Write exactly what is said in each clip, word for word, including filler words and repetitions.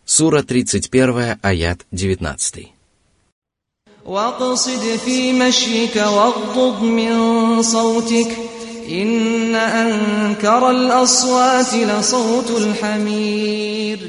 Сура тридцать первая, аят девятнадцатый. وَاقْصِدْ فِي مَشْيِكَ وَاغْضُضْ مِنْ صَوْتِكَ إِنَّ أَنْكَرَ الْأَصْوَاتِ لَصَوْتُ الْحَمِيرِ.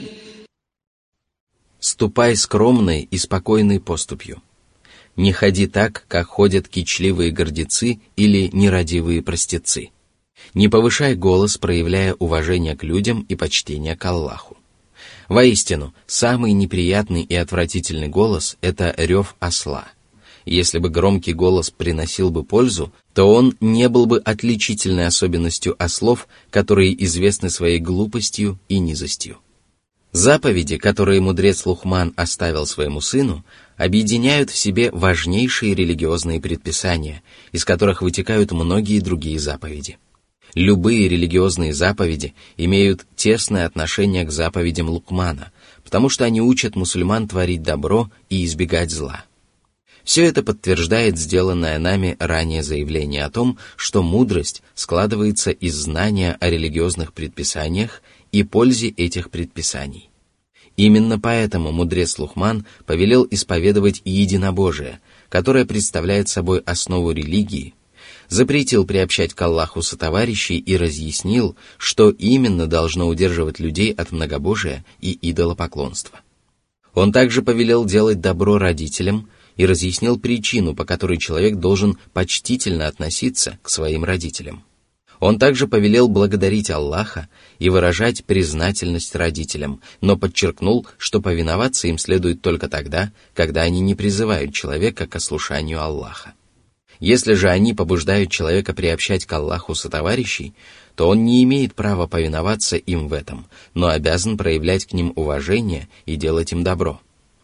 Ступай скромной и спокойной поступью. Не ходи так, как ходят кичливые гордецы или нерадивые простецы. Не повышай голос, проявляя уважение к людям и почтение к Аллаху. Воистину, самый неприятный и отвратительный голос – это рев осла. Если бы громкий голос приносил бы пользу, то он не был бы отличительной особенностью ослов, которые известны своей глупостью и низостью. Заповеди, которые мудрец Лухман оставил своему сыну, объединяют в себе важнейшие религиозные предписания, из которых вытекают многие другие заповеди. Любые религиозные заповеди имеют тесное отношение к заповедям Лукмана, потому что они учат мусульман творить добро и избегать зла. Все это подтверждает сделанное нами ранее заявление о том, что мудрость складывается из знания о религиозных предписаниях и пользе этих предписаний. Именно поэтому мудрец Лухман повелел исповедовать единобожие, которое представляет собой основу религии, запретил приобщать к Аллаху сотоварищей и разъяснил, что именно должно удерживать людей от многобожия и идолопоклонства. Он также повелел делать добро родителям и разъяснил причину, по которой человек должен почтительно относиться к своим родителям. Он также повелел благодарить Аллаха и выражать признательность родителям, но подчеркнул, что повиноваться им следует только тогда, когда они не призывают человека к ослушанию Аллаха. Если же они побуждают человека приобщать к Аллаху сотоварищей, то он не имеет права повиноваться им в этом, но обязан проявлять к ним уважение и делать им добро.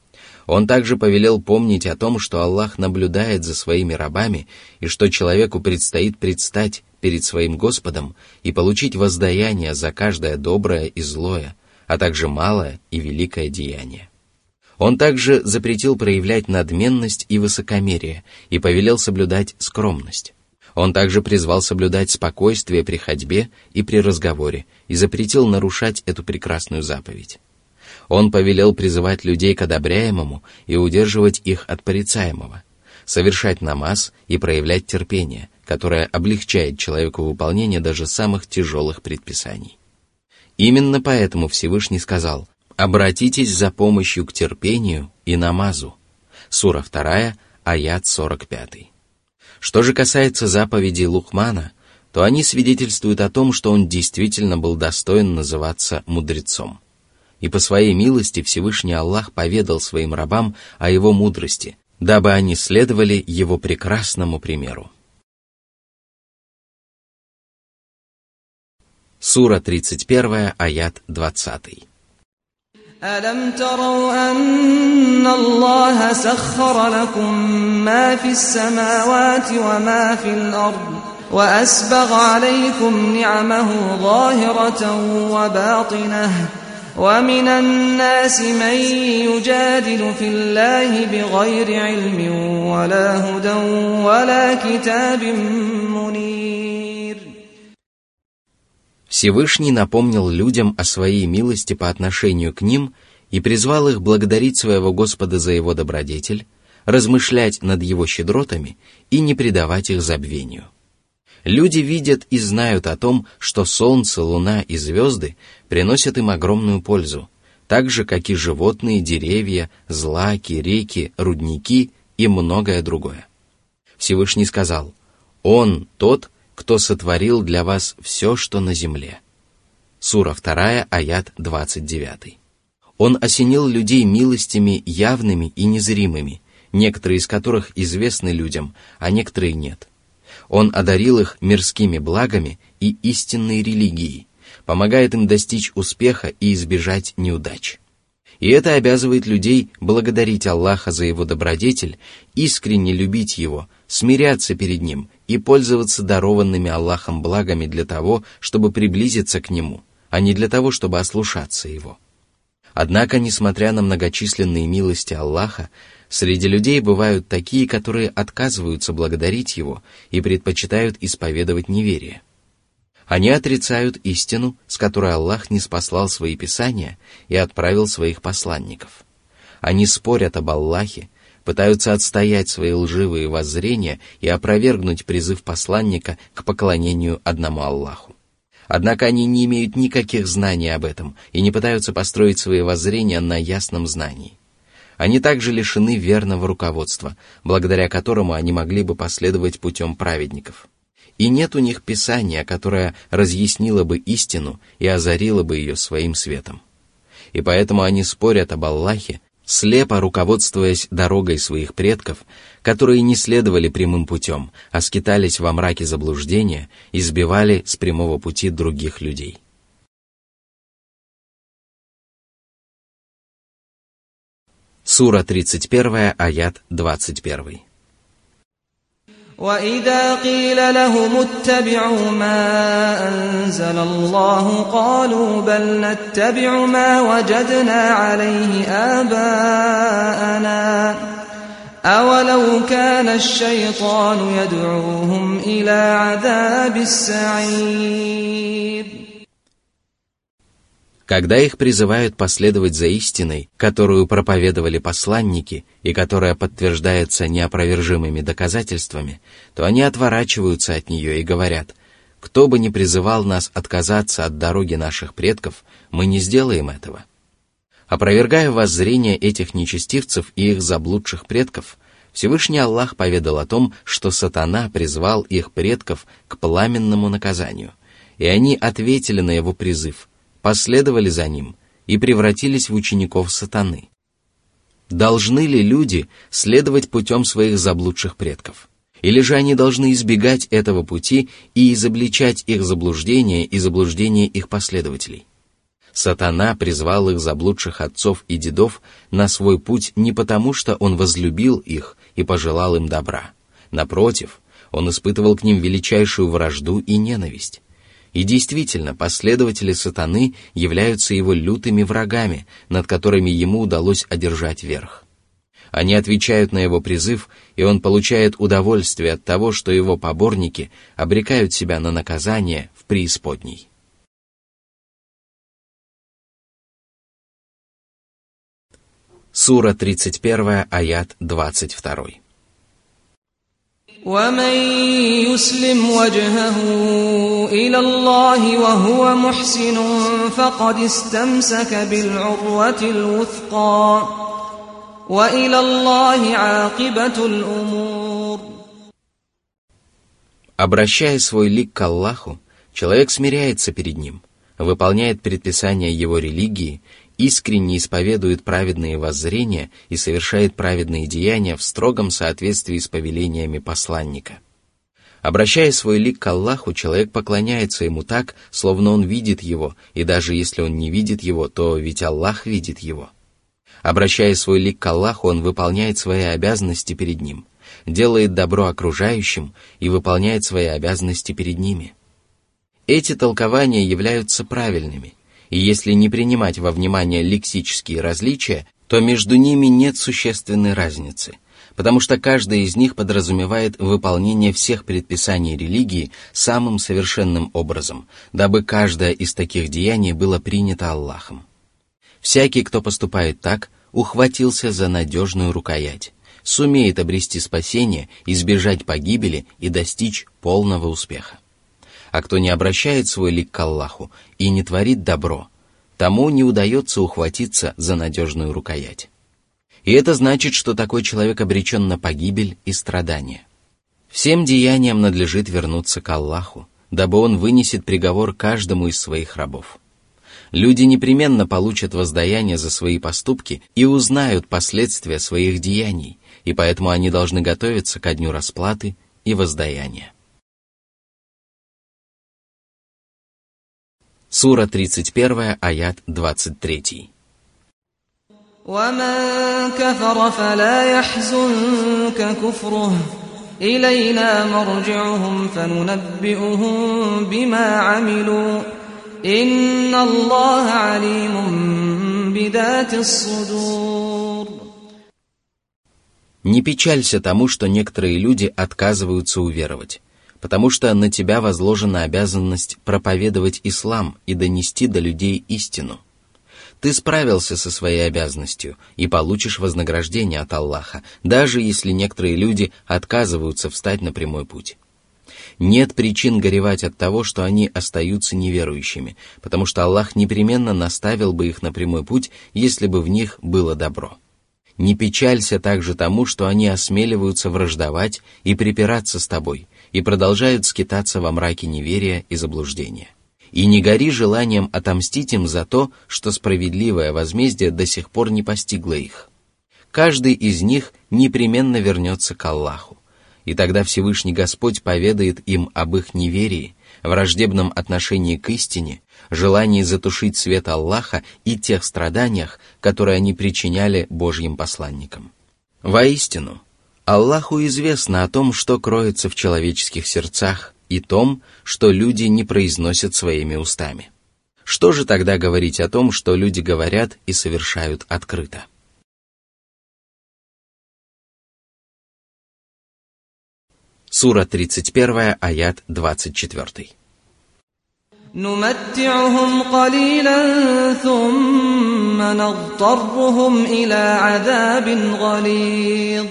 Он также повелел помнить о том, что Аллах наблюдает за своими рабами и что человеку предстоит предстать перед своим Господом и получить воздаяние за каждое доброе и злое, а также малое и великое деяние. Он также запретил проявлять надменность и высокомерие и повелел соблюдать скромность. Он также призвал соблюдать спокойствие при ходьбе и при разговоре и запретил нарушать эту прекрасную заповедь. Он повелел призывать людей к одобряемому и удерживать их от порицаемого, совершать намаз и проявлять терпение, которое облегчает человеку выполнение даже самых тяжелых предписаний. Именно поэтому Всевышний сказал: «Обратитесь за помощью к терпению и намазу». Сура вторая, аят сорок пятый. Что же касается заповедей Лухмана, то они свидетельствуют о том, что он действительно был достоин называться мудрецом. И по своей милости Всевышний Аллах поведал своим рабам о его мудрости, дабы они следовали его прекрасному примеру. Сура тридцать первая, аят двадцатый. أَلَمْ تَرَوْا أَنَّ اللَّهَ سَخَّرَ لَكُم مَّا فِي السَّمَاوَاتِ وَمَا فِي الْأَرْضِ وَأَسْبَغَ عَلَيْكُمْ نِعَمَهُ ظَاهِرَةً وَبَاطِنَةً وَمِنَ النَّاسِ مَن يُجَادِلُ فِي اللَّهِ بِغَيْرِ عِلْمٍ وَلَا هُدًى وَلَا كِتَابٍ مُنِيرٍ. Всевышний напомнил людям о своей милости по отношению к ним и призвал их благодарить своего Господа за его добродетель, размышлять над его щедротами и не предавать их забвению. Люди видят и знают о том, что солнце, луна и звезды приносят им огромную пользу, так же, как и животные, деревья, злаки, реки, рудники и многое другое. Всевышний сказал: «Он тот, кто сотворил для вас все, что на земле». Сура вторая, аят двадцать девятый. Он осенил людей милостями явными и незримыми, некоторые из которых известны людям, а некоторые нет. Он одарил их мирскими благами и истинной религией, помогает им достичь успеха и избежать неудач. И это обязывает людей благодарить Аллаха за его добродетель, искренне любить его, смиряться перед ним и пользоваться дарованными Аллахом благами для того, чтобы приблизиться к нему, а не для того, чтобы ослушаться его. Однако, несмотря на многочисленные милости Аллаха, среди людей бывают такие, которые отказываются благодарить его и предпочитают исповедовать неверие. Они отрицают истину, с которой Аллах ниспослал свои писания и отправил своих посланников. Они спорят об Аллахе, пытаются отстоять свои лживые воззрения и опровергнуть призыв посланника к поклонению одному Аллаху. Однако они не имеют никаких знаний об этом и не пытаются построить свои воззрения на ясном знании. Они также лишены верного руководства, благодаря которому они могли бы последовать путем праведников. И нет у них писания, которое разъяснило бы истину и озарило бы ее своим светом. И поэтому они спорят об Аллахе, слепо руководствуясь дорогой своих предков, которые не следовали прямым путем, а скитались во мраке заблуждения и сбивали с прямого пути других людей. Сура тридцать первая, аят двадцать первый. وَإِذَا قِيلَ لَهُمُ اتَّبِعُوا مَا أَنزَلَ اللَّهُ قَالُوا بَلْ نَتَّبِعُ مَا وَجَدْنَا عَلَيْهِ آبَاءَنَا أَوَلَوْ كَانَ الشَّيْطَانُ يَدْعُوهُمْ إِلَى عَذَابِ السَّعِيرِ. Когда их призывают последовать за истиной, которую проповедовали посланники и которая подтверждается неопровержимыми доказательствами, то они отворачиваются от нее и говорят: «Кто бы ни призывал нас отказаться от дороги наших предков, мы не сделаем этого». Опровергая воззрение этих нечестивцев и их заблудших предков, Всевышний Аллах поведал о том, что сатана призвал их предков к пламенному наказанию, и они ответили на его призыв, последовали за ним и превратились в учеников сатаны. Должны ли люди следовать путем своих заблудших предков? Или же они должны избегать этого пути и изобличать их заблуждения и заблуждения их последователей? Сатана призвал их заблудших отцов и дедов на свой путь не потому, что он возлюбил их и пожелал им добра. Напротив, он испытывал к ним величайшую вражду и ненависть. И действительно, последователи сатаны являются его лютыми врагами, над которыми ему удалось одержать верх. Они отвечают на его призыв, и он получает удовольствие от того, что его поборники обрекают себя на наказание в преисподней. Сура тридцать первая, аят двадцать два. وَمَنْ يُسْلِمْ وَجْهَهُ إِلَى اللَّهِ وَهُوَ مُحْسِنٌ فَقَدِ اسْتَمْسَكَ بِالْعُرْوَةِ الْوُثْقَى وَإِلَى اللَّهِ عَاقِبَةُ الْأُمُورِ. Обращая свой лик к Аллаху, человек смиряется перед Ним, выполняет предписания Его религии, искренне исповедует праведные воззрения и совершает праведные деяния в строгом соответствии с повелениями посланника. Обращая свой лик к Аллаху, человек поклоняется Ему так, словно он видит Его, и даже если он не видит Его, то ведь Аллах видит Его. Обращая свой лик к Аллаху, он выполняет свои обязанности перед Ним, делает добро окружающим и выполняет свои обязанности перед ними. Эти толкования являются правильными, и если не принимать во внимание лексические различия, то между ними нет существенной разницы, потому что каждая из них подразумевает выполнение всех предписаний религии самым совершенным образом, дабы каждое из таких деяний было принято Аллахом. Всякий, кто поступает так, ухватился за надежную рукоять, сумеет обрести спасение, избежать погибели и достичь полного успеха. А кто не обращает свой лик к Аллаху и не творит добро, тому не удается ухватиться за надежную рукоять. И это значит, что такой человек обречен на погибель и страдания. Всем деяниям надлежит вернуться к Аллаху, дабы Он вынесет приговор каждому из своих рабов. Люди непременно получат воздаяние за свои поступки и узнают последствия своих деяний, и поэтому они должны готовиться ко дню расплаты и воздаяния. Сура тридцать первая, аят двадцать три. وَمَنْ كَفَرَ فَلَا يَحْزُنْكَ كُفْرُهُ إِلَيْنَا مَرْجِعُهُمْ فَنُنَبِّئُهُمْ بِمَا عَمِلُوا إِنَّ اللَّهَ عَلِيمٌ بِذَاتِ الصُّدُورِ. Не печалься тому, что некоторые люди отказываются уверовать. потому что на тебя возложена обязанность проповедовать ислам и донести до людей истину. Ты справился со своей обязанностью и получишь вознаграждение от Аллаха, даже если некоторые люди отказываются встать на прямой путь. Нет причин горевать от того, что они остаются неверующими, потому что Аллах непременно наставил бы их на прямой путь, если бы в них было добро. Не печалься также тому, что они осмеливаются враждовать и припираться с тобой, и продолжают скитаться во мраке неверия и заблуждения. И не гори желанием отомстить им за то, что справедливое возмездие до сих пор не постигло их. Каждый из них непременно вернется к Аллаху, и тогда Всевышний Господь поведает им об их неверии, враждебном отношении к истине, желании затушить свет Аллаха и тех страданиях, которые они причиняли Божьим посланникам. Воистину, Аллаху известно о том, что кроется в человеческих сердцах, и том, что люди не произносят своими устами. Что же тогда говорить о том, что люди говорят и совершают открыто? Сура тридцать первая, аят двадцать четыре. نمتعهم قليلا ثم نضطرهم إلى عذاب غليظ.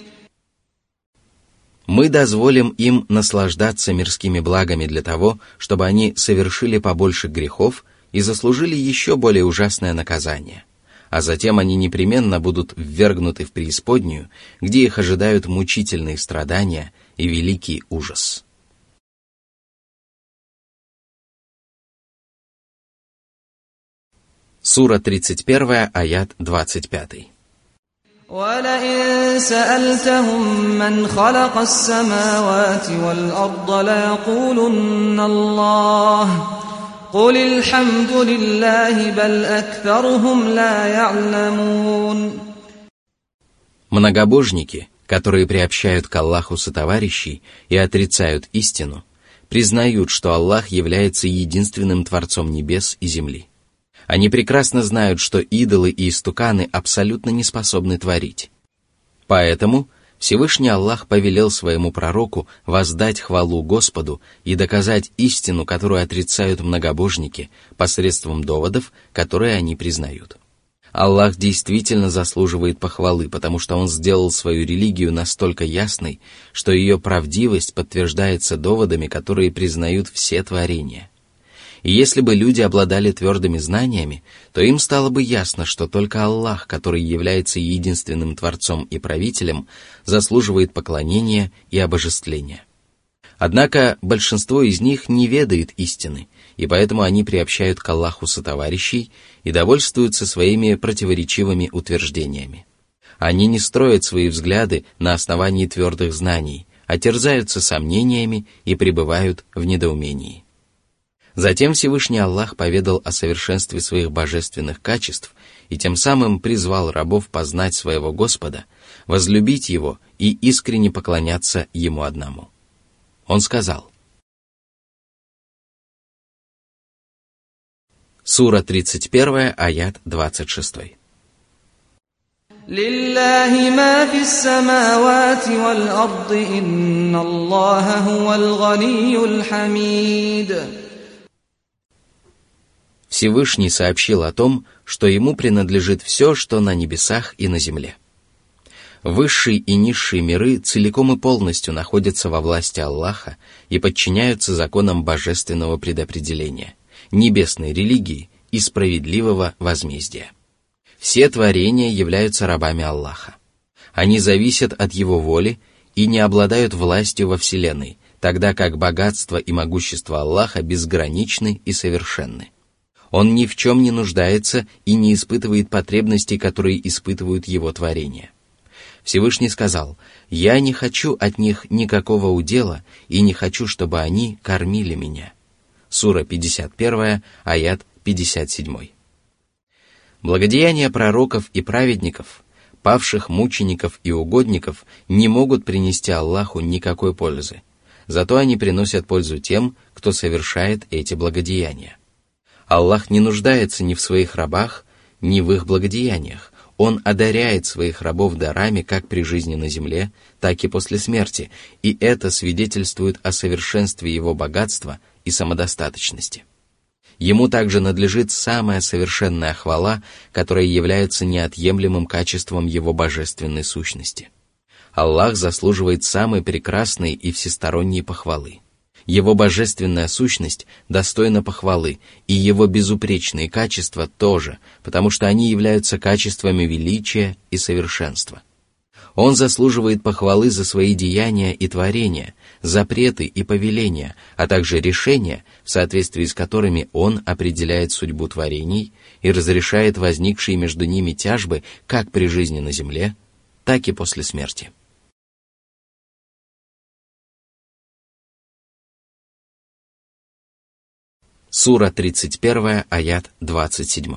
Мы дозволим им наслаждаться мирскими благами для того, чтобы они совершили побольше грехов и заслужили еще более ужасное наказание, а затем они непременно будут ввергнуты в преисподнюю, где их ожидают мучительные страдания и великий ужас. Сура тридцать первая, аят двадцать пять. وَلَئِن سَأَلْتَهُم مَّنْ خَلَقَ السَّمَاوَاتِ وَالْأَرْضَ لَيَقُولُنَّ اللَّهُ قُلِ الْحَمْدُ لِلَّهِ بَلْ أَكْثَرُهُمْ لَا يَعْلَمُونَ. Многобожники, которые приобщают к Аллаху сотоварищей и отрицают истину, признают, что Аллах является единственным Творцом небес и земли. Они прекрасно знают, что идолы и истуканы абсолютно не способны творить. Поэтому Всевышний Аллах повелел своему пророку воздать хвалу Господу и доказать истину, которую отрицают многобожники, посредством доводов, которые они признают. Аллах действительно заслуживает похвалы, потому что Он сделал свою религию настолько ясной, что ее правдивость подтверждается доводами, которые признают все творения. И если бы люди обладали твердыми знаниями, то им стало бы ясно, что только Аллах, который является единственным Творцом и Правителем, заслуживает поклонения и обожествления. Однако большинство из них не ведает истины, и поэтому они приобщают к Аллаху сотоварищей и довольствуются своими противоречивыми утверждениями. Они не строят свои взгляды на основании твердых знаний, а терзаются сомнениями и пребывают в недоумении. Затем Всевышний Аллах поведал о совершенстве своих божественных качеств и тем самым призвал рабов познать своего Господа, возлюбить Его и искренне поклоняться Ему одному. Он сказал. Сура тридцать первая, аят двадцать шесть. لله ما في السماوات والأرض إن الله هو الغني الحميد. Всевышний сообщил о том, что ему принадлежит все, что на небесах и на земле. Высшие и низшие миры целиком и полностью находятся во власти Аллаха и подчиняются законам божественного предопределения, небесной религии и справедливого возмездия. Все творения являются рабами Аллаха. Они зависят от Его воли и не обладают властью во Вселенной, тогда как богатство и могущество Аллаха безграничны и совершенны. Он ни в чем не нуждается и не испытывает потребностей, которые испытывают Его творения. Всевышний сказал: «Я не хочу от них никакого удела и не хочу, чтобы они кормили меня». Сура пятьдесят первая, аят пятьдесят семь. Благодеяния пророков и праведников, павших мучеников и угодников не могут принести Аллаху никакой пользы. Зато они приносят пользу тем, кто совершает эти благодеяния. Аллах не нуждается ни в своих рабах, ни в их благодеяниях. Он одаряет своих рабов дарами как при жизни на земле, так и после смерти, и это свидетельствует о совершенстве его богатства и самодостаточности. Ему также надлежит самая совершенная хвала, которая является неотъемлемым качеством его божественной сущности. Аллах заслуживает самой прекрасной и всесторонней похвалы. Его божественная сущность достойна похвалы, и его безупречные качества тоже, потому что они являются качествами величия и совершенства. Он заслуживает похвалы за свои деяния и творения, запреты и повеления, а также решения, в соответствии с которыми он определяет судьбу творений и разрешает возникшие между ними тяжбы как при жизни на земле, так и после смерти. Сура тридцать один, аят двадцать семь.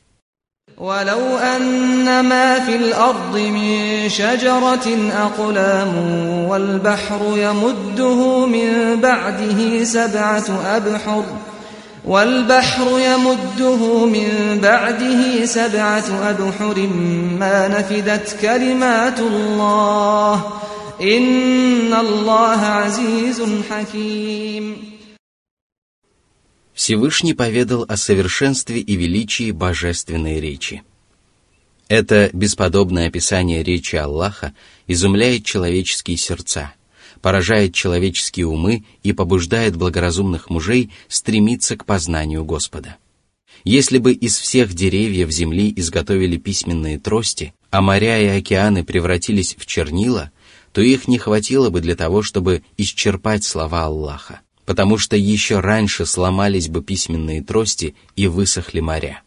ولو أن ما في الأرض من شجرة أقلام والبحر يمده من بعده سبعة أبحر والبحر يمده من بعده سبعة أبحر ما نفدت كلمات الله إن الله عزيز حكيم. Всевышний поведал о совершенстве и величии божественной речи. Это бесподобное описание речи Аллаха изумляет человеческие сердца, поражает человеческие умы и побуждает благоразумных мужей стремиться к познанию Господа. Если бы из всех деревьев земли изготовили письменные трости, а моря и океаны превратились в чернила, то их не хватило бы для того, чтобы исчерпать слова Аллаха, потому что еще раньше сломались бы письменные трости и высохли моря.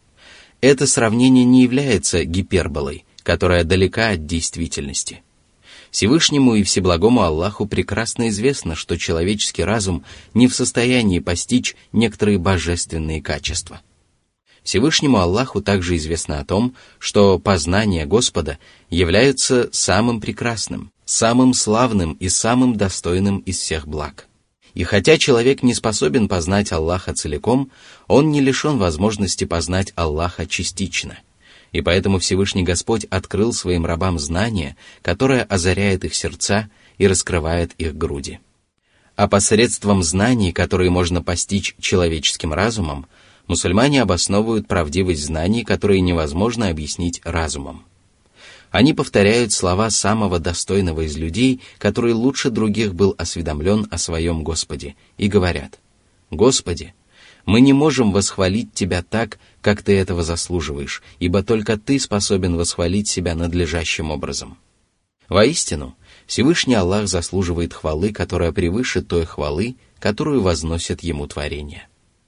Это сравнение не является гиперболой, которая далека от действительности. Всевышнему и Всеблагому Аллаху прекрасно известно, что человеческий разум не в состоянии постичь некоторые божественные качества. Всевышнему Аллаху также известно о том, что познание Господа является самым прекрасным, самым славным и самым достойным из всех благ. И хотя человек не способен познать Аллаха целиком, он не лишен возможности познать Аллаха частично. И поэтому Всевышний Господь открыл своим рабам знание, которое озаряет их сердца и раскрывает их груди. А посредством знаний, которые можно постичь человеческим разумом, мусульмане обосновывают правдивость знаний, которые невозможно объяснить разумом. Они повторяют слова самого достойного из людей, который лучше других был осведомлен о своем Господе, и говорят: «Господи, мы не можем восхвалить Тебя так, как Ты этого заслуживаешь, ибо только Ты способен восхвалить себя надлежащим образом». Воистину, Всевышний Аллах заслуживает хвалы, которая превыше той хвалы, которую возносят Ему творения.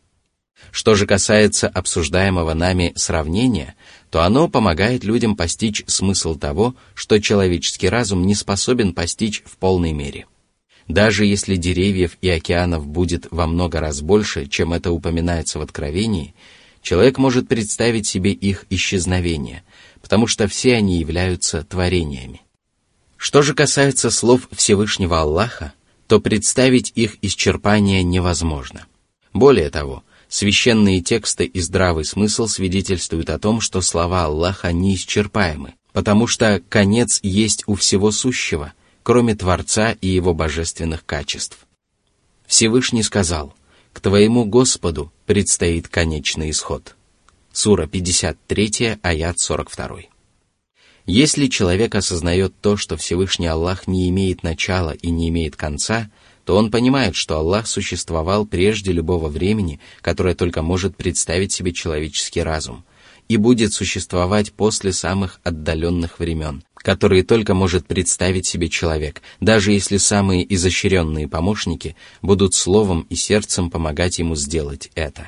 Что же касается обсуждаемого нами сравнения, то оно помогает людям постичь смысл того, что человеческий разум не способен постичь в полной мере. Даже если деревьев и океанов будет во много раз больше, чем это упоминается в Откровении, человек может представить себе их исчезновение, потому что все они являются творениями. Что же касается слов Всевышнего Аллаха, то представить их исчерпание невозможно. Более того, священные тексты и здравый смысл свидетельствуют о том, что слова Аллаха неисчерпаемы, потому что конец есть у всего сущего, кроме Творца и Его божественных качеств. Всевышний сказал: «К твоему Господу предстоит конечный исход». Сура пятьдесят три, аят сорок два. Если человек осознает то, что Всевышний Аллах не имеет начала и не имеет конца, то он понимает, что Аллах существовал прежде любого времени, которое только может представить себе человеческий разум, и будет существовать после самых отдаленных времен, которые только может представить себе человек, даже если самые изощренные помощники будут словом и сердцем помогать ему сделать это.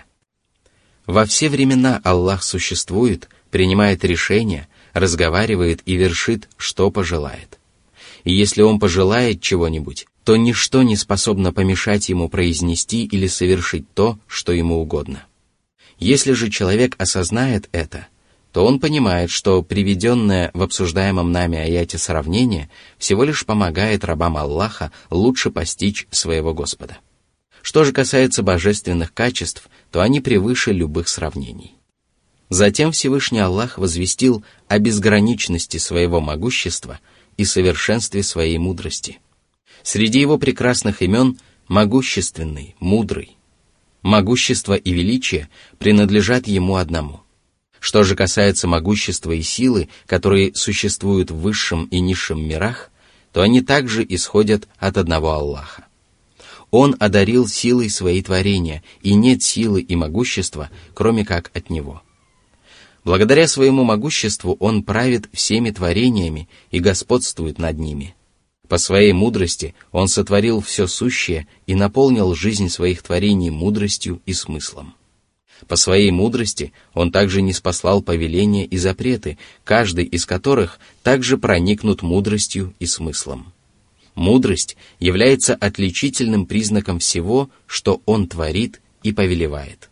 Во все времена Аллах существует, принимает решения, разговаривает и вершит, что пожелает. И если Он пожелает чего-нибудь, то ничто не способно помешать ему произнести или совершить то, что ему угодно. Если же человек осознает это, то он понимает, что приведенное в обсуждаемом нами аяте сравнение всего лишь помогает рабам Аллаха лучше постичь своего Господа. Что же касается божественных качеств, то они превыше любых сравнений. Затем Всевышний Аллах возвестил о безграничности своего могущества и совершенстве своей мудрости. Среди его прекрасных имен могущественный, мудрый. Могущество и величие принадлежат ему одному. Что же касается могущества и силы, которые существуют в высшем и низшем мирах, то они также исходят от одного Аллаха. Он одарил силой свои творения, и нет силы и могущества, кроме как от Него. Благодаря своему могуществу Он правит всеми творениями и господствует над ними. По своей мудрости Он сотворил все сущее и наполнил жизнь своих творений мудростью и смыслом. По своей мудрости Он также ниспослал повеления и запреты, каждый из которых также проникнут мудростью и смыслом. Мудрость является отличительным признаком всего, что Он творит и повелевает.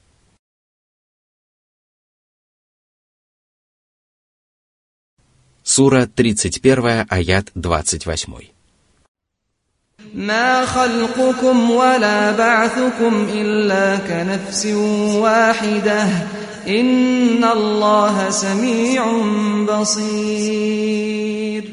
Сура тридцать первая, аят двадцать восемь. ما خلقكم ولا بعثكم إلا كنفس واحدة إن الله سميع بصير.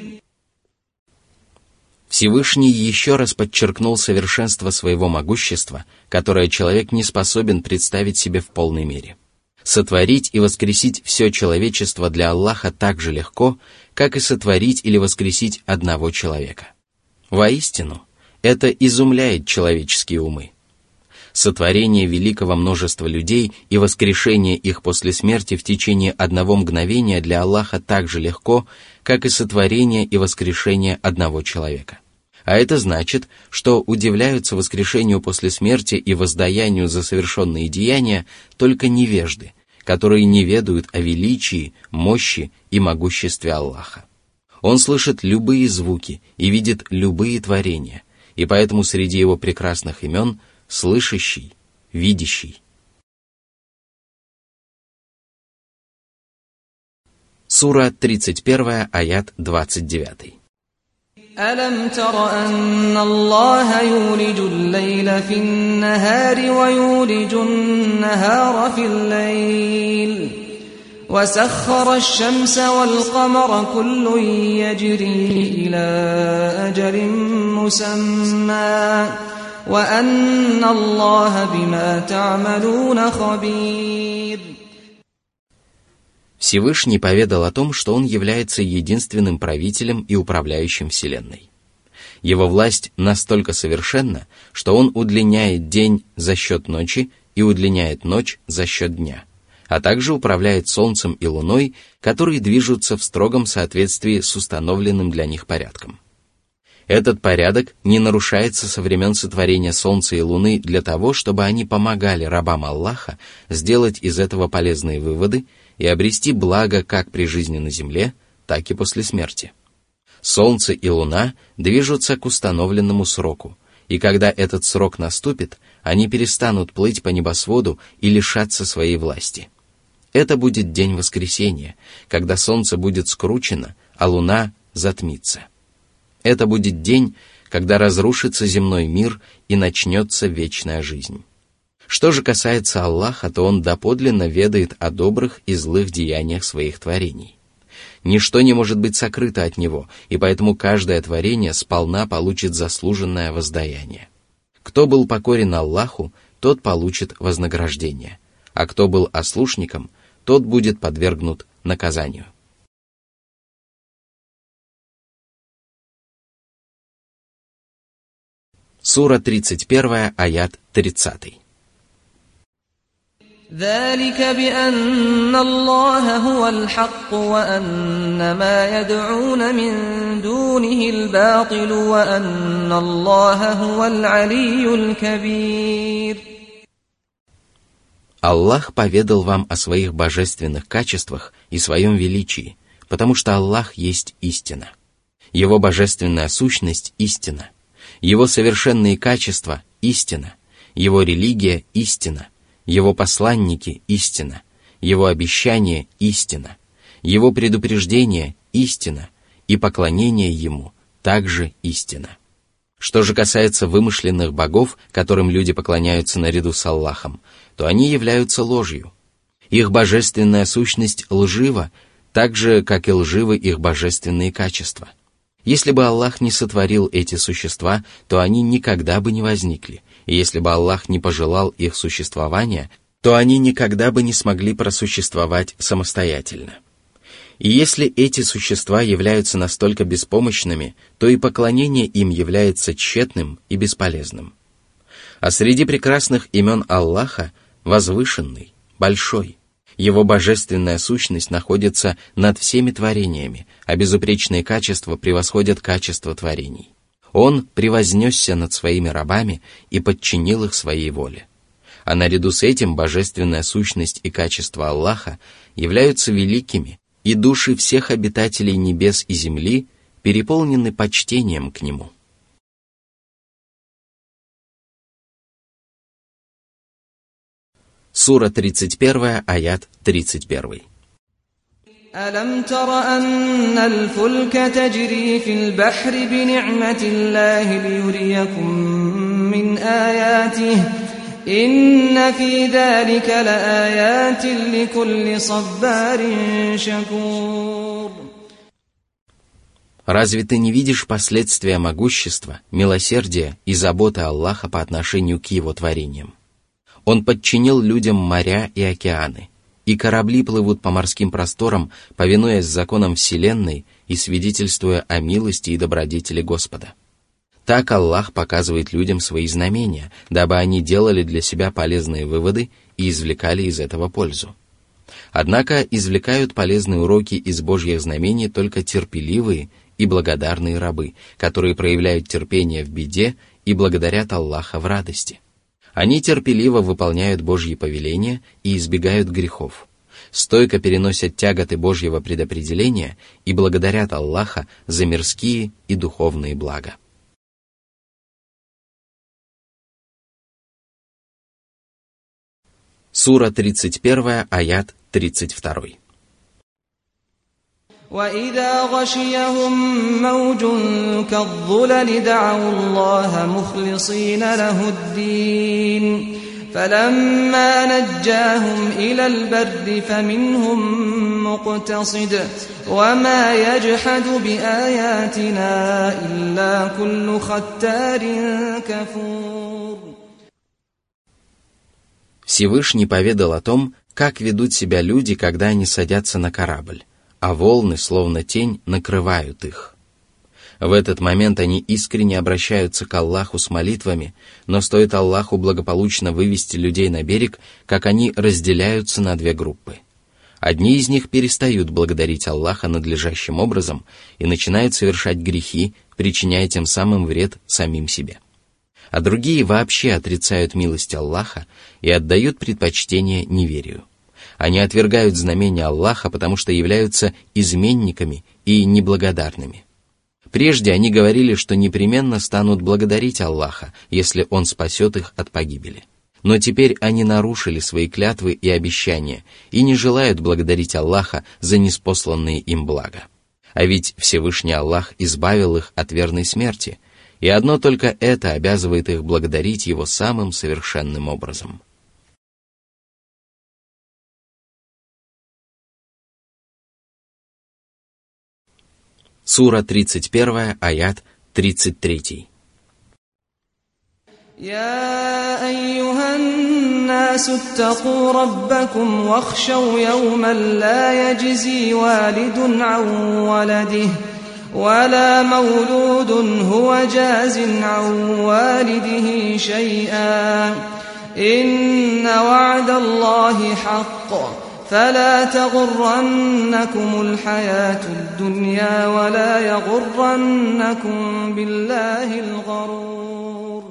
Всевышний еще раз подчеркнул совершенство своего могущества, которое человек не способен представить себе в полной мере. Сотворить и воскресить все человечество для Аллаха так же легко, как и сотворить или воскресить одного человека. Воистину, это изумляет человеческие умы. Сотворение великого множества людей и воскрешение их после смерти в течение одного мгновения для Аллаха так же легко, как и сотворение и воскрешение одного человека. А это значит, что удивляются воскрешению после смерти и воздаянию за совершенные деяния только невежды, которые не ведают о величии, мощи и могуществе Аллаха. Он слышит любые звуки и видит любые творения, и поэтому среди его прекрасных имен слышащий, видящий. Сура тридцать первая, аят двадцать девятый. ألم تر أن الله يولج الليل في النهار ويولج النهار في الليل وسخر الشمس والقمر كل يجري إلى أجل مسمى وأن الله بما تعملون خبير. Всевышний поведал о том, что Он является единственным правителем и управляющим Вселенной. Его власть настолько совершенна, что Он удлиняет день за счет ночи и удлиняет ночь за счет дня, а также управляет Солнцем и Луной, которые движутся в строгом соответствии с установленным для них порядком. Этот порядок не нарушается со времен сотворения Солнца и Луны для того, чтобы они помогали рабам Аллаха сделать из этого полезные выводы и обрести благо как при жизни на земле, так и после смерти. Солнце и Луна движутся к установленному сроку, и когда этот срок наступит, они перестанут плыть по небосводу и лишаться своей власти. Это будет день воскресения, когда солнце будет скручено, а Луна затмится. Это будет день, когда разрушится земной мир и начнется вечная жизнь. Что же касается Аллаха, то Он доподлинно ведает о добрых и злых деяниях своих творений. Ничто не может быть сокрыто от Него, и поэтому каждое творение сполна получит заслуженное воздаяние. Кто был покорен Аллаху, тот получит вознаграждение, а кто был ослушником, тот будет подвергнут наказанию. Сура тридцать первая, аят тридцатый. ذلك بأن الله هو الحق وأن ما يدعون من دونه الباطل وأن الله هو العلي الكبير. Аллах поведал вам о своих божественных качествах и своем величии, потому что Аллах есть истина. Его божественная сущность – истина. Его совершенные качества – истина. Его религия – истина. Его посланники – истина, Его обещание – истина, Его предупреждение – истина, и поклонение Ему – также истина. Что же касается вымышленных богов, которым люди поклоняются наряду с Аллахом, то они являются ложью. Их божественная сущность лжива, так же, как и лживы их божественные качества. Если бы Аллах не сотворил эти существа, то они никогда бы не возникли, и если бы Аллах не пожелал их существования, то они никогда бы не смогли просуществовать самостоятельно. И если эти существа являются настолько беспомощными, то и поклонение им является тщетным и бесполезным. А среди прекрасных имен Аллаха возвышенный, большой. Его божественная сущность находится над всеми творениями, а безупречные качества превосходят качество творений. Он превознесся над своими рабами и подчинил их своей воле. А наряду с этим божественная сущность и качество Аллаха являются великими, и души всех обитателей небес и земли переполнены почтением к Нему. Сура тридцать первая, аят тридцать первый. ألم تر أن الفلك تجري في البحر بنعمة الله ليريكم من آياته إن في ذلك لآيات لكل صبار شكور. Разве ты не видишь последствия могущества, милосердия и заботы Аллаха по отношению к Его творениям? Он подчинил людям моря и океаны, и корабли плывут по морским просторам, повинуясь законам Вселенной и свидетельствуя о милости и добродетели Господа. Так Аллах показывает людям свои знамения, дабы они делали для себя полезные выводы и извлекали из этого пользу. Однако извлекают полезные уроки из Божьих знамений только терпеливые и благодарные рабы, которые проявляют терпение в беде и благодарят Аллаха в радости. Они терпеливо выполняют Божьи повеления и избегают грехов, стойко переносят тяготы Божьего предопределения и благодарят Аллаха за мирские и духовные блага. Сура тридцать первая, аят тридцать второй. وإذا غشيهم موج كالظلل دعوا الله مخلصين له الدين فلما نجاهم إلى البر فمنهم مقتصد وما يجحد بآياتنا إلا كل ختار كفور. Всевышний поведал о том, как ведут себя люди, когда они садятся на корабль, а волны, словно тень, накрывают их. В этот момент они искренне обращаются к Аллаху с молитвами, но стоит Аллаху благополучно вывести людей на берег, как они разделяются на две группы. Одни из них перестают благодарить Аллаха надлежащим образом и начинают совершать грехи, причиняя тем самым вред самим себе. А другие вообще отрицают милость Аллаха и отдают предпочтение неверию. Они отвергают знамения Аллаха, потому что являются изменниками и неблагодарными. Прежде они говорили, что непременно станут благодарить Аллаха, если Он спасет их от погибели. Но теперь они нарушили свои клятвы и обещания и не желают благодарить Аллаха за ниспосланные им блага. А ведь Всевышний Аллах избавил их от верной смерти, и одно только это обязывает их благодарить Его самым совершенным образом. Сура тридцать первая, аят тридцать третий. يا أيها الناس اتقوا ربكم واخشوا يوما لا يجزي والد عن ولده ولا مولود هو جاز عن والده شيئا إن وعد الله حق فلا تغرنكم الحياة الدنيا ولا يغرنكم بالله الغرور.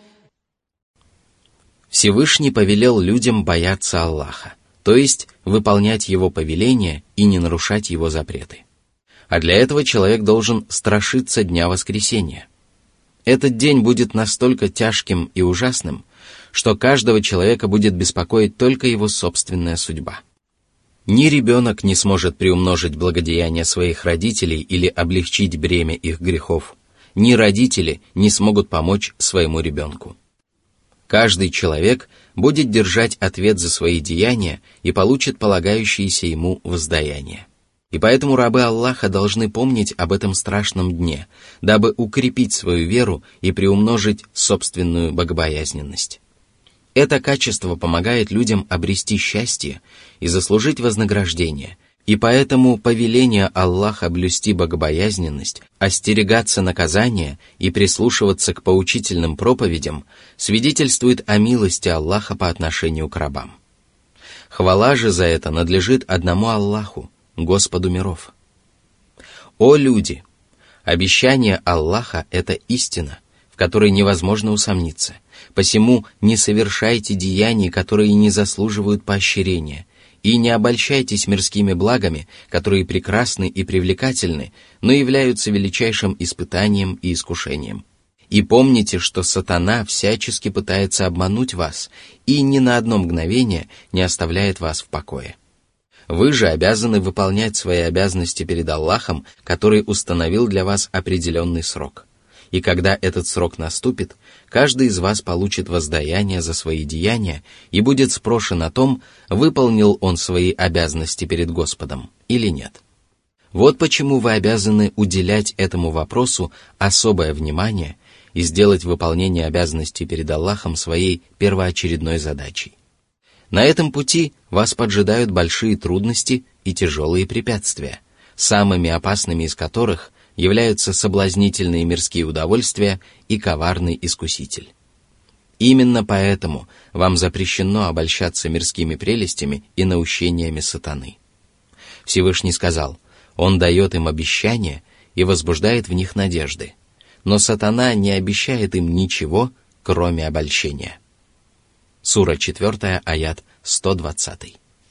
Всевышний повелел людям бояться Аллаха, то есть выполнять Его повеления и не нарушать Его запреты. А для этого человек должен страшиться Дня Воскресения. Этот день будет настолько тяжким и ужасным, что каждого человека будет беспокоить только его собственная судьба. Ни ребенок не сможет приумножить благодеяния своих родителей или облегчить бремя их грехов, ни родители не смогут помочь своему ребенку. Каждый человек будет держать ответ за свои деяния и получит полагающееся ему воздаяние. И поэтому рабы Аллаха должны помнить об этом страшном дне, дабы укрепить свою веру и приумножить собственную богобоязненность. Это качество помогает людям обрести счастье и заслужить вознаграждение, и поэтому повеление Аллаха блюсти богобоязненность, остерегаться наказания и прислушиваться к поучительным проповедям свидетельствует о милости Аллаха по отношению к рабам. Хвала же за это надлежит одному Аллаху, Господу миров. О люди! Обещание Аллаха – это истина, в которой невозможно усомниться. Посему не совершайте деяний, которые не заслуживают поощрения, и не обольщайтесь мирскими благами, которые прекрасны и привлекательны, но являются величайшим испытанием и искушением. И помните, что сатана всячески пытается обмануть вас и ни на одно мгновение не оставляет вас в покое. Вы же обязаны выполнять свои обязанности перед Аллахом, который установил для вас определенный срок. И когда этот срок наступит, каждый из вас получит воздаяние за свои деяния и будет спрошен о том, выполнил он свои обязанности перед Господом или нет. Вот почему вы обязаны уделять этому вопросу особое внимание и сделать выполнение обязанностей перед Аллахом своей первоочередной задачей. На этом пути вас поджидают большие трудности и тяжелые препятствия, самыми опасными из которых являются соблазнительные мирские удовольствия и коварный искуситель. Именно поэтому вам запрещено обольщаться мирскими прелестями и наущениями сатаны. Всевышний сказал: Он дает им обещания и возбуждает в них надежды, но сатана не обещает им ничего, кроме обольщения. Сура четыре, аят сто двадцать.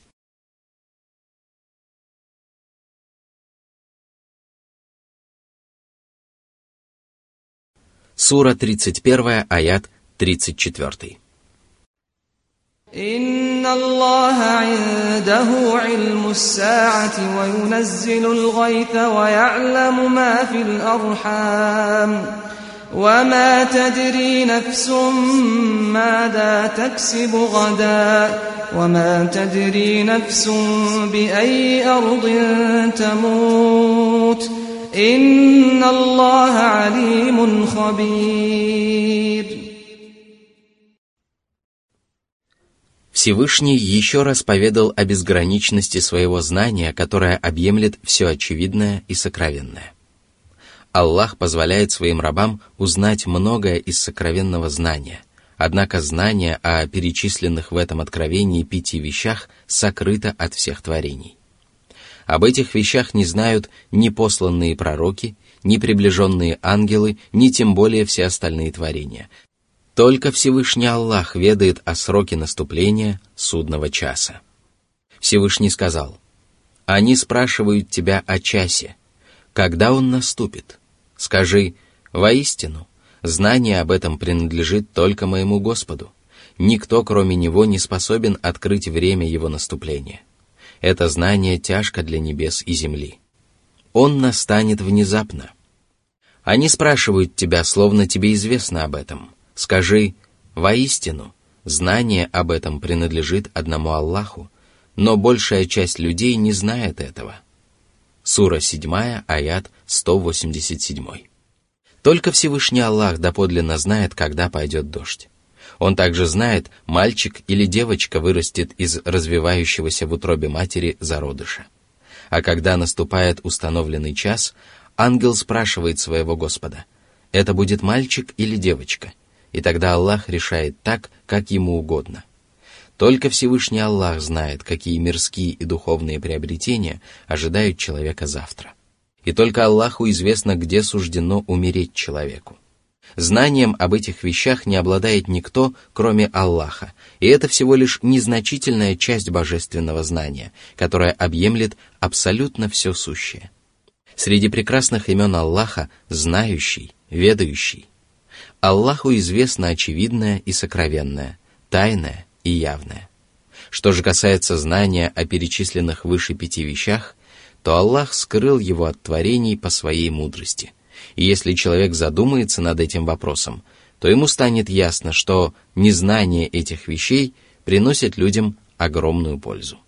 Сура тридцать один, аят тридцать четыре. إن الله عنده علم الساعة وينزل الغيث ويعلم ما في الأرحام وما تدري نفس ماذا تكسب غدا وما تدري نفس بأي أرض تموت إن الله عليم خبير. Всевышний еще раз поведал о безграничности своего знания, которое объемлет все очевидное и сокровенное. Аллах позволяет своим рабам узнать многое из сокровенного знания, однако знание о перечисленных в этом откровении пяти вещах сокрыто от всех творений. Об этих вещах не знают ни посланные пророки, ни приближенные ангелы, ни тем более все остальные творения. Только Всевышний Аллах ведает о сроке наступления судного часа. Всевышний сказал: «Они спрашивают тебя о часе. Когда он наступит? Скажи: воистину, знание об этом принадлежит только моему Господу. Никто, кроме Него, не способен открыть время его наступления. Это знание тяжко для небес и земли. Он настанет внезапно. Они спрашивают тебя, словно тебе известно об этом. Скажи: воистину, знание об этом принадлежит одному Аллаху, но большая часть людей не знает этого». Сура семь, аят сто восемьдесят семь. Только Всевышний Аллах доподлинно знает, когда пойдет дождь. Он также знает, мальчик или девочка вырастет из развивающегося в утробе матери зародыша. А когда наступает установленный час, ангел спрашивает своего Господа: это будет мальчик или девочка? И тогда Аллах решает так, как ему угодно. Только Всевышний Аллах знает, какие мирские и духовные приобретения ожидают человека завтра. И только Аллаху известно, где суждено умереть человеку. Знанием об этих вещах не обладает никто, кроме Аллаха, и это всего лишь незначительная часть божественного знания, которая объемлет абсолютно все сущее. Среди прекрасных имен Аллаха — знающий, ведающий. Аллаху известно очевидное и сокровенное, тайное и явное. Что же касается знания о перечисленных выше пяти вещах, то Аллах скрыл его от творений по своей мудрости. И если человек задумается над этим вопросом, то ему станет ясно, что незнание этих вещей приносит людям огромную пользу.